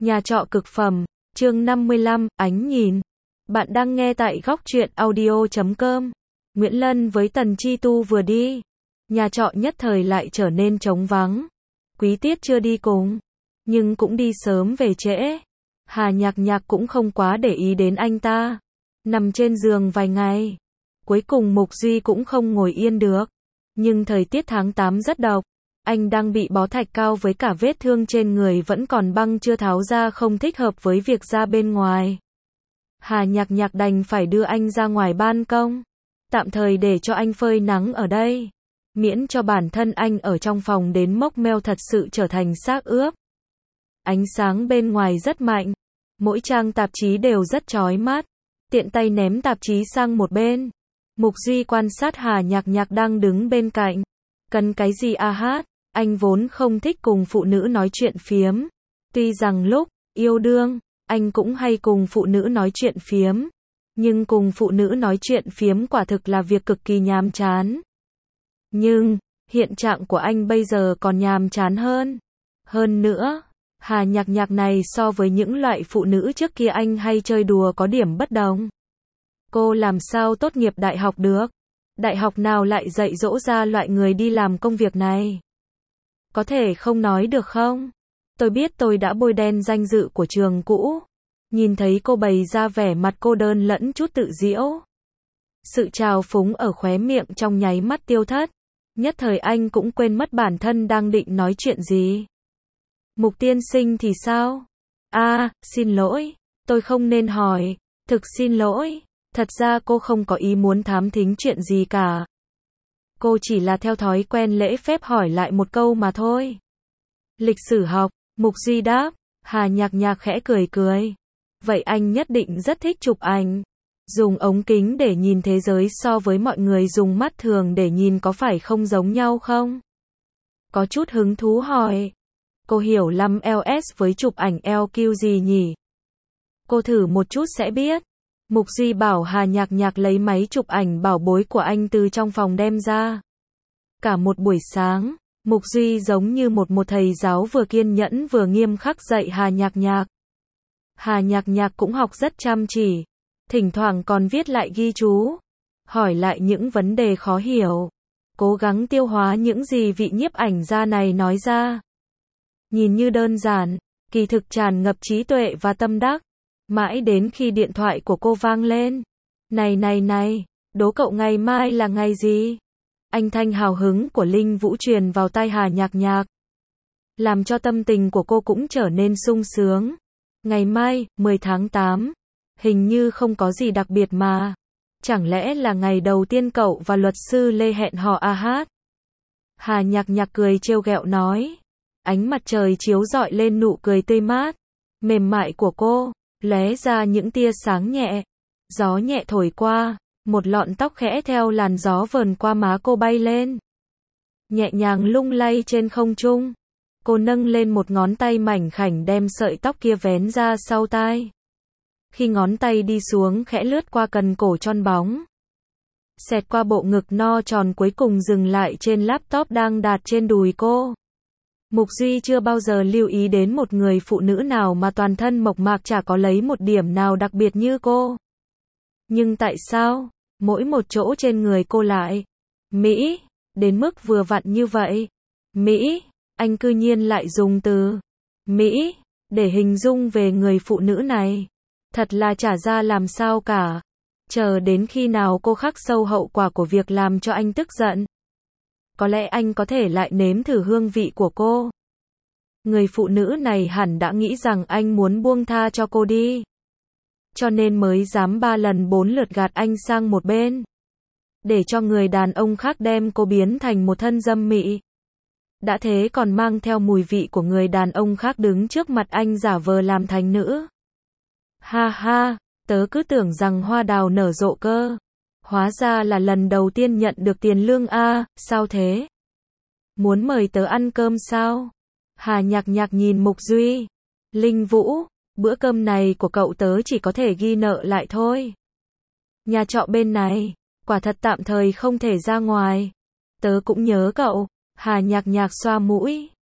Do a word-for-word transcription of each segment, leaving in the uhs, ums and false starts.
Nhà trọ cực phẩm, chương năm mươi lăm, ánh nhìn. Bạn đang nghe tại góc truyện audio chấm com. Nguyễn Lân với Tần Chi Tu vừa đi. Nhà trọ nhất thời lại trở nên trống vắng. Quý Tiết chưa đi cùng, nhưng cũng đi sớm về trễ. Hà Nhạc Nhạc cũng không quá để ý đến anh ta. Nằm trên giường vài ngày. Cuối cùng Mục Duy cũng không ngồi yên được. Nhưng thời tiết tháng tám rất độc. Anh đang bị bó thạch cao với cả vết thương trên người vẫn còn băng chưa tháo ra, không thích hợp với việc ra bên ngoài. Hà Nhạc Nhạc đành phải đưa anh ra ngoài ban công. Tạm thời để cho anh phơi nắng ở đây. Miễn cho bản thân anh ở trong phòng đến mốc meo thật sự trở thành xác ướp. Ánh sáng bên ngoài rất mạnh. Mỗi trang tạp chí đều rất chói mắt. Tiện tay ném tạp chí sang một bên. Mục Duy quan sát Hà Nhạc Nhạc đang đứng bên cạnh. Cần cái gì a hát? Anh vốn không thích cùng phụ nữ nói chuyện phiếm. Tuy rằng lúc yêu đương, anh cũng hay cùng phụ nữ nói chuyện phiếm. Nhưng cùng phụ nữ nói chuyện phiếm quả thực là việc cực kỳ nhàm chán. Nhưng, hiện trạng của anh bây giờ còn nhàm chán hơn. Hơn nữa, Hà Nhạc Nhạc này so với những loại phụ nữ trước kia anh hay chơi đùa có điểm bất đồng. Cô làm sao tốt nghiệp đại học được? Đại học nào lại dạy dỗ ra loại người đi làm công việc này? Có thể không nói được không? Tôi biết tôi đã bôi đen danh dự của trường cũ. Nhìn thấy cô bày ra vẻ mặt cô đơn lẫn chút tự giễu. Sự trào phúng ở khóe miệng trong nháy mắt tiêu thất. Nhất thời anh cũng quên mất bản thân đang định nói chuyện gì. Mục tiên sinh thì sao? À, xin lỗi. Tôi không nên hỏi. Thực xin lỗi. Thật ra cô không có ý muốn thám thính chuyện gì cả. Cô chỉ là theo thói quen lễ phép hỏi lại một câu mà thôi. Lịch sử học, Mục Duy đáp. Hà Nhạc Nhạc khẽ cười cười. Vậy anh nhất định rất thích chụp ảnh. Dùng ống kính để nhìn thế giới so với mọi người dùng mắt thường để nhìn có phải không giống nhau không? Có chút hứng thú hỏi. Cô hiểu lắm lờ ét với chụp ảnh lờ quy gì nhỉ? Cô thử một chút sẽ biết. Mục Duy bảo Hà Nhạc Nhạc lấy máy chụp ảnh bảo bối của anh từ trong phòng đem ra. Cả một buổi sáng, Mục Duy giống như một một thầy giáo vừa kiên nhẫn vừa nghiêm khắc dạy Hà Nhạc Nhạc. Hà Nhạc Nhạc cũng học rất chăm chỉ, thỉnh thoảng còn viết lại ghi chú, hỏi lại những vấn đề khó hiểu, cố gắng tiêu hóa những gì vị nhiếp ảnh gia này nói ra. Nhìn như đơn giản, kỳ thực tràn ngập trí tuệ và tâm đắc. Mãi đến khi điện thoại của cô vang lên. Này này này, đố cậu ngày mai là ngày gì? Anh thanh hào hứng của Linh Vũ truyền vào tai Hà Nhạc Nhạc. Làm cho tâm tình của cô cũng trở nên sung sướng. Ngày mai, mười tháng tám. Hình như không có gì đặc biệt mà. Chẳng lẽ là ngày đầu tiên cậu và luật sư Lê hẹn hò a hát? Hà Nhạc Nhạc cười trêu ghẹo nói. Ánh mặt trời chiếu rọi lên nụ cười tươi mát, mềm mại của cô. Lóe ra những tia sáng nhẹ. Gió nhẹ thổi qua, một lọn tóc khẽ theo làn gió vờn qua má cô bay lên. Nhẹ nhàng lung lay trên không trung. Cô nâng lên một ngón tay mảnh khảnh đem sợi tóc kia vén ra sau tai. Khi ngón tay đi xuống khẽ lướt qua cần cổ tròn bóng. Xẹt qua bộ ngực no tròn cuối cùng dừng lại trên laptop đang đặt trên đùi cô. Mục Duy chưa bao giờ lưu ý đến một người phụ nữ nào mà toàn thân mộc mạc chả có lấy một điểm nào đặc biệt như cô. Nhưng tại sao, mỗi một chỗ trên người cô lại Mỹ, đến mức vừa vặn như vậy? Mỹ, anh cư nhiên lại dùng từ Mỹ để hình dung về người phụ nữ này. Thật là chả ra làm sao cả. Chờ đến khi nào cô khắc sâu hậu quả của việc làm cho anh tức giận. Có lẽ anh có thể lại nếm thử hương vị của cô. Người phụ nữ này hẳn đã nghĩ rằng anh muốn buông tha cho cô đi. Cho nên mới dám ba lần bốn lượt gạt anh sang một bên. Để cho người đàn ông khác đem cô biến thành một thân dâm mị. Đã thế còn mang theo mùi vị của người đàn ông khác đứng trước mặt anh giả vờ làm thành nữ. Ha ha, tớ cứ tưởng rằng hoa đào nở rộ cơ. Hóa ra là lần đầu tiên nhận được tiền lương a, sao thế? Muốn mời tớ ăn cơm sao? Hà Nhạc Nhạc nhìn Mục Duy. Linh Vũ, bữa cơm này của cậu tớ chỉ có thể ghi nợ lại thôi. Nhà trọ bên này, quả thật tạm thời không thể ra ngoài. Tớ cũng nhớ cậu. Hà Nhạc Nhạc xoa mũi.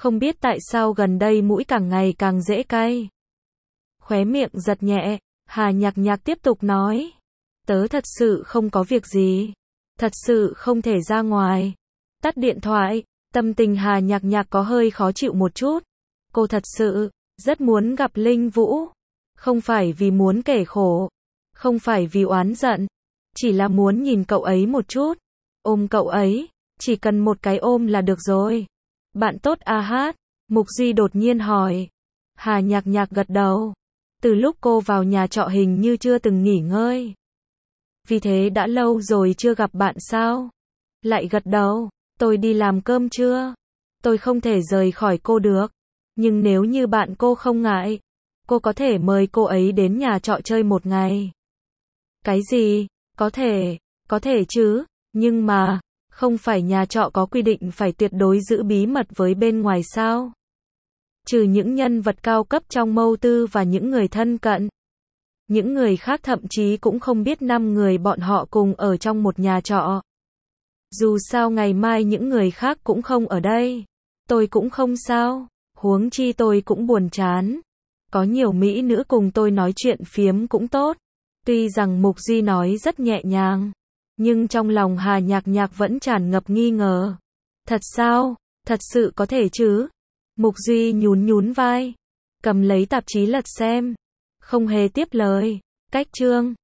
Không biết tại sao gần đây mũi càng ngày càng dễ cay. Khóe miệng giật nhẹ, Hà Nhạc Nhạc tiếp tục nói. Tớ thật sự không có việc gì. Thật sự không thể ra ngoài. Tắt điện thoại, tâm tình Hà Nhạc Nhạc có hơi khó chịu một chút. Cô thật sự rất muốn gặp Linh Vũ. Không phải vì muốn kể khổ. Không phải vì oán giận. Chỉ là muốn nhìn cậu ấy một chút. Ôm cậu ấy. Chỉ cần một cái ôm là được rồi. Bạn tốt a hát. Mục Duy đột nhiên hỏi. Hà Nhạc Nhạc gật đầu. Từ lúc cô vào nhà trọ hình như chưa từng nghỉ ngơi. Vì thế đã lâu rồi chưa gặp bạn sao? Lại gật đầu. Tôi đi làm cơm chưa? Tôi không thể rời khỏi cô được. Nhưng nếu như bạn cô không ngại, cô có thể mời cô ấy đến nhà trọ chơi một ngày. Cái gì? Có thể, có thể chứ. Nhưng mà, không phải nhà trọ có quy định phải tuyệt đối giữ bí mật với bên ngoài sao? Trừ những nhân vật cao cấp trong mâu tư và những người thân cận. Những người khác thậm chí cũng không biết năm người bọn họ cùng ở trong một nhà trọ. Dù sao ngày mai những người khác cũng không ở đây. Tôi cũng không sao. Huống chi tôi cũng buồn chán. Có nhiều mỹ nữ cùng tôi nói chuyện phiếm cũng tốt. Tuy rằng Mục Duy nói rất nhẹ nhàng. Nhưng trong lòng Hà Nhạc Nhạc vẫn tràn ngập nghi ngờ. Thật sao? Thật sự có thể chứ? Mục Duy nhún nhún vai. Cầm lấy tạp chí lật xem. Không hề tiếp lời. Cách chương.